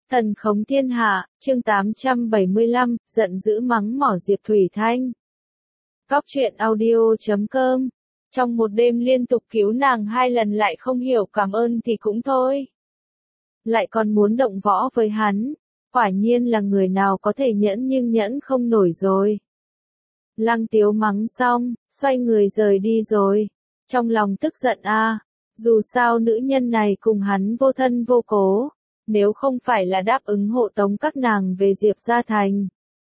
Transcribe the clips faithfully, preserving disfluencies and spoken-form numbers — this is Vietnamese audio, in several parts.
Thần khống thiên hạ, chương tám trăm bảy mươi lăm, giận dữ mắng mỏ Diệp Thủy Thanh. Cóc truyện audio chấm com. Trong một đêm liên tục cứu nàng hai lần lại không hiểu cảm ơn thì cũng thôi. Lại còn muốn động võ với hắn. Quả nhiên là người nào có thể nhẫn nhưng nhẫn không nổi rồi. Lăng Tiếu mắng xong, xoay người rời đi rồi. Trong lòng tức giận a, à, dù sao nữ nhân này cùng hắn vô thân vô cố. Nếu không phải là đáp ứng hộ tống các nàng về Diệp Gia Thành,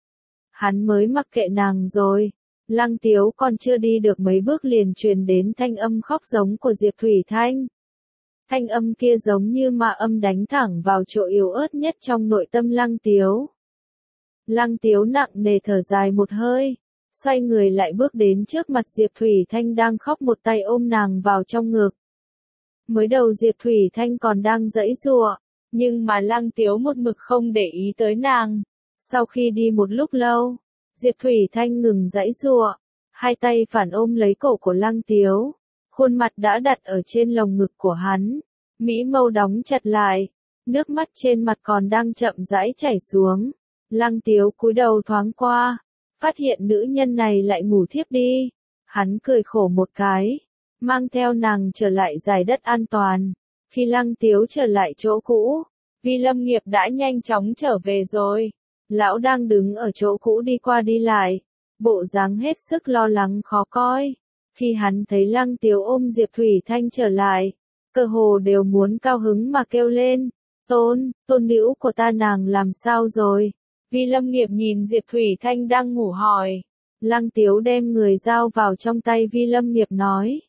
hắn mới mặc kệ nàng rồi. Lăng Tiếu còn chưa đi được mấy bước liền truyền đến thanh âm khóc giống của Diệp Thủy Thanh. Thanh âm kia giống như ma âm đánh thẳng vào chỗ yếu ớt nhất trong nội tâm Lăng Tiếu. Lăng Tiếu nặng nề thở dài một hơi, xoay người lại bước đến trước mặt Diệp Thủy Thanh đang khóc, một tay ôm nàng vào trong ngực. Mới đầu Diệp Thủy Thanh còn đang giãy giụa, nhưng mà Lăng Tiếu một mực không để ý tới nàng. Sau khi đi một lúc lâu, Diệp Thủy Thanh ngừng giãy giụa, hai tay phản ôm lấy cổ của Lăng Tiếu, khuôn mặt đã đặt ở trên lồng ngực của hắn, mỹ mâu đóng chặt lại, nước mắt trên mặt còn đang chậm rãi chảy xuống. Lăng Tiếu cúi đầu thoáng qua, phát hiện nữ nhân này lại ngủ thiếp đi, hắn cười khổ một cái, mang theo nàng trở lại dải đất an toàn. Khi Lăng Tiếu trở lại chỗ cũ, Vi Lâm Nghiệp đã nhanh chóng trở về rồi. Lão đang đứng ở chỗ cũ đi qua đi lại, bộ dáng hết sức lo lắng khó coi. Khi hắn thấy Lăng Tiếu ôm Diệp Thủy Thanh trở lại, cơ hồ đều muốn cao hứng mà kêu lên. Tôn, tôn nữ của ta nàng làm sao rồi? Vi Lâm Nghiệp nhìn Diệp Thủy Thanh đang ngủ hỏi. Lăng Tiếu đem người giao vào trong tay Vi Lâm Nghiệp nói.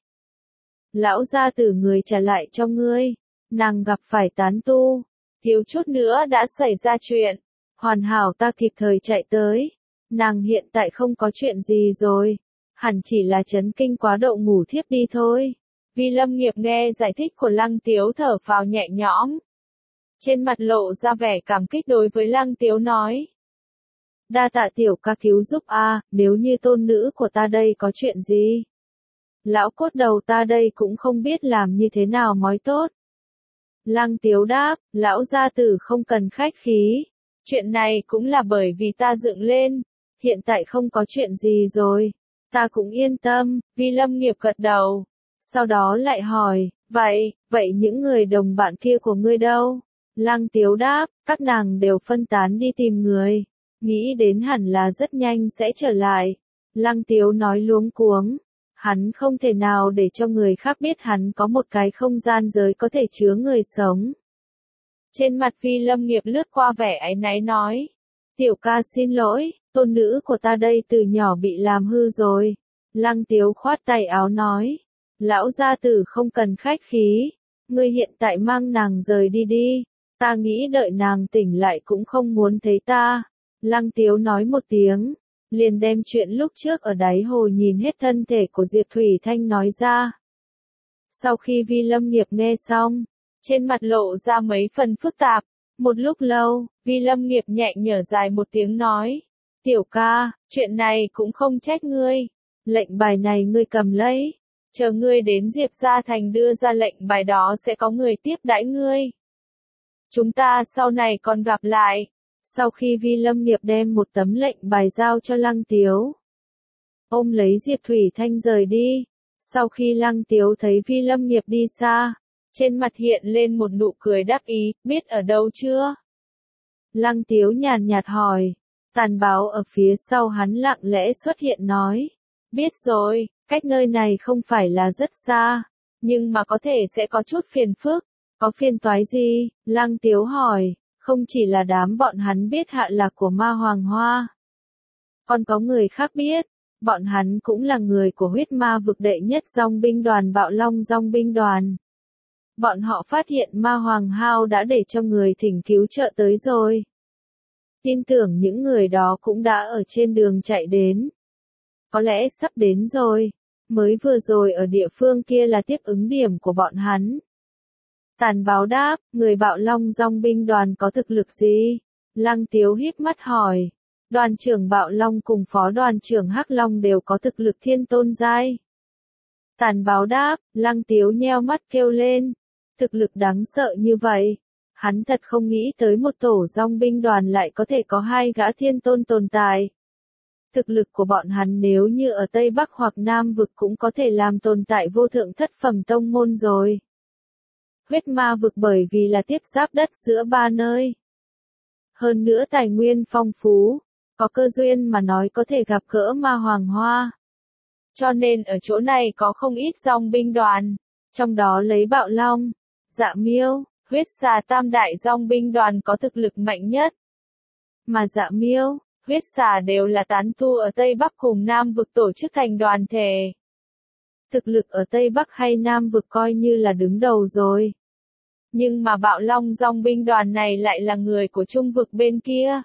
Lão gia tử người trả lại cho ngươi, nàng gặp phải tán tu, thiếu chút nữa đã xảy ra chuyện, hoàn hảo ta kịp thời chạy tới, nàng hiện tại không có chuyện gì rồi, hẳn chỉ là chấn kinh quá độ ngủ thiếp đi thôi. Vi Lâm Nghiệp nghe giải thích của Lăng Tiếu thở phào nhẹ nhõm, trên mặt lộ ra vẻ cảm kích đối với Lăng Tiếu nói. Đa tạ tiểu ca cứu giúp a, à, nếu như tôn nữ của ta đây có chuyện gì, lão cốt đầu ta đây cũng không biết làm như thế nào mới tốt. Lăng Tiếu đáp, lão gia tử không cần khách khí, chuyện này cũng là bởi vì ta dựng lên, hiện tại không có chuyện gì rồi, ta cũng yên tâm. Vi Lâm Nghiệp gật đầu, sau đó lại hỏi, vậy, vậy những người đồng bạn kia của ngươi đâu? Lăng Tiếu đáp, các nàng đều phân tán đi tìm người, nghĩ đến hẳn là rất nhanh sẽ trở lại. Lăng Tiếu nói luống cuống. Hắn không thể nào để cho người khác biết hắn có một cái không gian giới có thể chứa người sống. Trên mặt Vi Lâm Nghiệp lướt qua vẻ áy náy nói. Tiểu ca xin lỗi, tôn nữ của ta đây từ nhỏ bị làm hư rồi. Lăng Tiếu khoát tay áo nói. Lão gia tử không cần khách khí. Ngươi hiện tại mang nàng rời đi đi. Ta nghĩ đợi nàng tỉnh lại cũng không muốn thấy ta. Lăng Tiếu nói một tiếng, liền đem chuyện lúc trước ở đáy hồ nhìn hết thân thể của Diệp Thủy Thanh nói ra. Sau khi Vi Lâm Nghiệp nghe xong, trên mặt lộ ra mấy phần phức tạp, một lúc lâu, Vi Lâm Nghiệp nhẹ nhở dài một tiếng nói. Tiểu ca, chuyện này cũng không trách ngươi, lệnh bài này ngươi cầm lấy, chờ ngươi đến Diệp Gia Thành đưa ra lệnh bài đó sẽ có người tiếp đãi ngươi. Chúng ta sau này còn gặp lại. Sau khi Vi Lâm Nghiệp đem một tấm lệnh bài giao cho Lăng Tiếu, ôm lấy Diệp Thủy Thanh rời đi. Sau khi Lăng Tiếu thấy Vi Lâm Nghiệp đi xa, trên mặt hiện lên một nụ cười đắc ý, biết ở đâu chưa? Lăng Tiếu nhàn nhạt hỏi. Tàn báo ở phía sau hắn lặng lẽ xuất hiện nói. Biết rồi, cách nơi này không phải là rất xa, nhưng mà có thể sẽ có chút phiền phức. Có phiền toái gì? Lăng Tiếu hỏi. Không chỉ là đám bọn hắn biết hạ lạc của Ma Hoàng Hoa, còn có người khác biết, bọn hắn cũng là người của huyết ma vực đệ nhất dòng binh đoàn Bạo Long dòng binh đoàn. Bọn họ phát hiện Ma Hoàng Hao đã để cho người thỉnh cứu trợ tới rồi. Tin tưởng những người đó cũng đã ở trên đường chạy đến. Có lẽ sắp đến rồi, mới vừa rồi ở địa phương kia là tiếp ứng điểm của bọn hắn. Tàn báo đáp, người Bạo Long dòng binh đoàn có thực lực gì? Lăng Tiếu híp mắt hỏi. Đoàn trưởng Bạo Long cùng phó đoàn trưởng Hắc Long đều có thực lực thiên tôn giai. Tàn báo đáp, Lăng Tiếu nheo mắt kêu lên. Thực lực đáng sợ như vậy. Hắn thật không nghĩ tới một tổ dòng binh đoàn lại có thể có hai gã thiên tôn tồn tại. Thực lực của bọn hắn nếu như ở Tây Bắc hoặc Nam vực cũng có thể làm tồn tại vô thượng thất phẩm tông môn rồi. Huyết ma vực bởi vì là tiếp giáp đất giữa ba nơi. Hơn nữa tài nguyên phong phú, có cơ duyên mà nói có thể gặp gỡ ma hoàng hoa. Cho nên ở chỗ này có không ít dòng binh đoàn, trong đó lấy Bạo Long, Dạ Miêu, Huyết Xà tam đại dòng binh đoàn có thực lực mạnh nhất. Mà Dạ Miêu, Huyết Xà đều là tán tu ở Tây Bắc cùng Nam vực tổ chức thành đoàn thể. Thực lực ở Tây Bắc hay Nam vực coi như là đứng đầu rồi. Nhưng mà Bạo Long dòng binh đoàn này lại là người của Trung vực bên kia.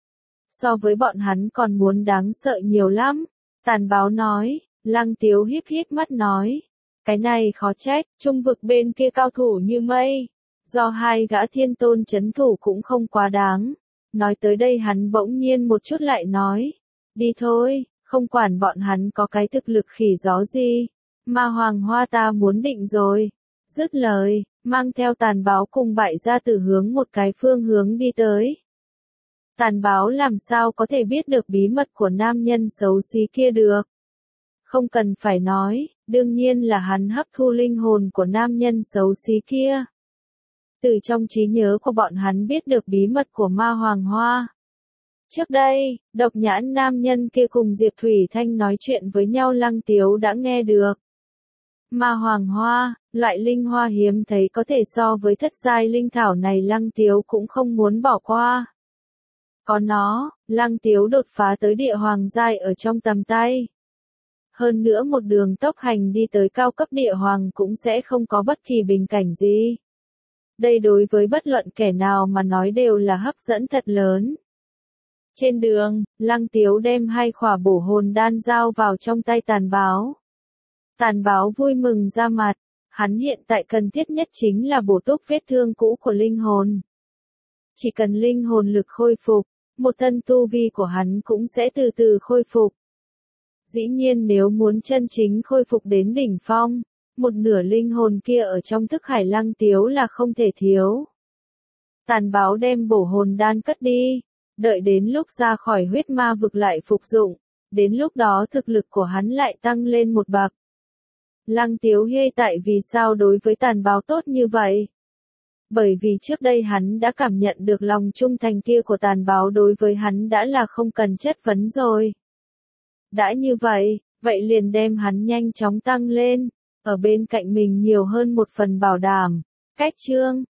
So với bọn hắn còn muốn đáng sợ nhiều lắm. Tàn báo nói, Lăng Tiếu híp híp mắt nói. Cái này khó trách, Trung vực bên kia cao thủ như mây. Do hai gã thiên tôn chấn thủ cũng không quá đáng. Nói tới đây hắn bỗng nhiên một chút lại nói. Đi thôi, không quản bọn hắn có cái thực lực khỉ gió gì. Ma hoàng hoa ta muốn định rồi. Dứt lời, mang theo Tàn báo cùng Bại Gia Tử hướng một cái phương hướng đi tới. Tàn báo làm sao có thể biết được bí mật của nam nhân xấu xí kia được. Không cần phải nói, đương nhiên là hắn hấp thu linh hồn của nam nhân xấu xí kia. Từ trong trí nhớ của bọn hắn biết được bí mật của ma hoàng hoa. Trước đây, độc nhãn nam nhân kia cùng Diệp Thủy Thanh nói chuyện với nhau Lăng Tiếu đã nghe được. Ma hoàng hoa, loại linh hoa hiếm thấy có thể so với thất giai linh thảo này Lăng Tiếu cũng không muốn bỏ qua. Có nó, Lăng Tiếu đột phá tới địa hoàng giai ở trong tầm tay. Hơn nữa một đường tốc hành đi tới cao cấp địa hoàng cũng sẽ không có bất kỳ bình cảnh gì. Đây đối với bất luận kẻ nào mà nói đều là hấp dẫn thật lớn. Trên đường, Lăng Tiếu đem hai khỏa bổ hồn đan giao vào trong tay Tàn báo. Tàn báo vui mừng ra mặt, hắn hiện tại cần thiết nhất chính là bổ túc vết thương cũ của linh hồn. Chỉ cần linh hồn lực khôi phục, một thân tu vi của hắn cũng sẽ từ từ khôi phục. Dĩ nhiên nếu muốn chân chính khôi phục đến đỉnh phong, một nửa linh hồn kia ở trong thức hải Lăng Tiếu là không thể thiếu. Tàn báo đem bổ hồn đan cất đi, đợi đến lúc ra khỏi huyết ma vực lại phục dụng, đến lúc đó thực lực của hắn lại tăng lên một bậc. Lăng Tiếu hê tại vì sao đối với Tàn báo tốt như vậy? Bởi vì trước đây hắn đã cảm nhận được lòng trung thành kia của Tàn báo đối với hắn đã là không cần chất vấn rồi. Đã như vậy, vậy liền đem hắn nhanh chóng tăng lên, ở bên cạnh mình nhiều hơn một phần bảo đảm. Cách chương